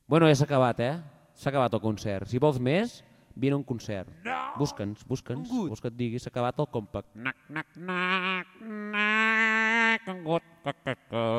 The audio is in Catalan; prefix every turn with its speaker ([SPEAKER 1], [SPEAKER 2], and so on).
[SPEAKER 1] Bueno, ja s'ha acabat, S'ha acabat el concert. Si vols més, vine a un concert. Busca'ns, vols que et digui, s'ha acabat el compact.
[SPEAKER 2] Nac, nac, nac, nac, nac, nac, nac, nac, nac,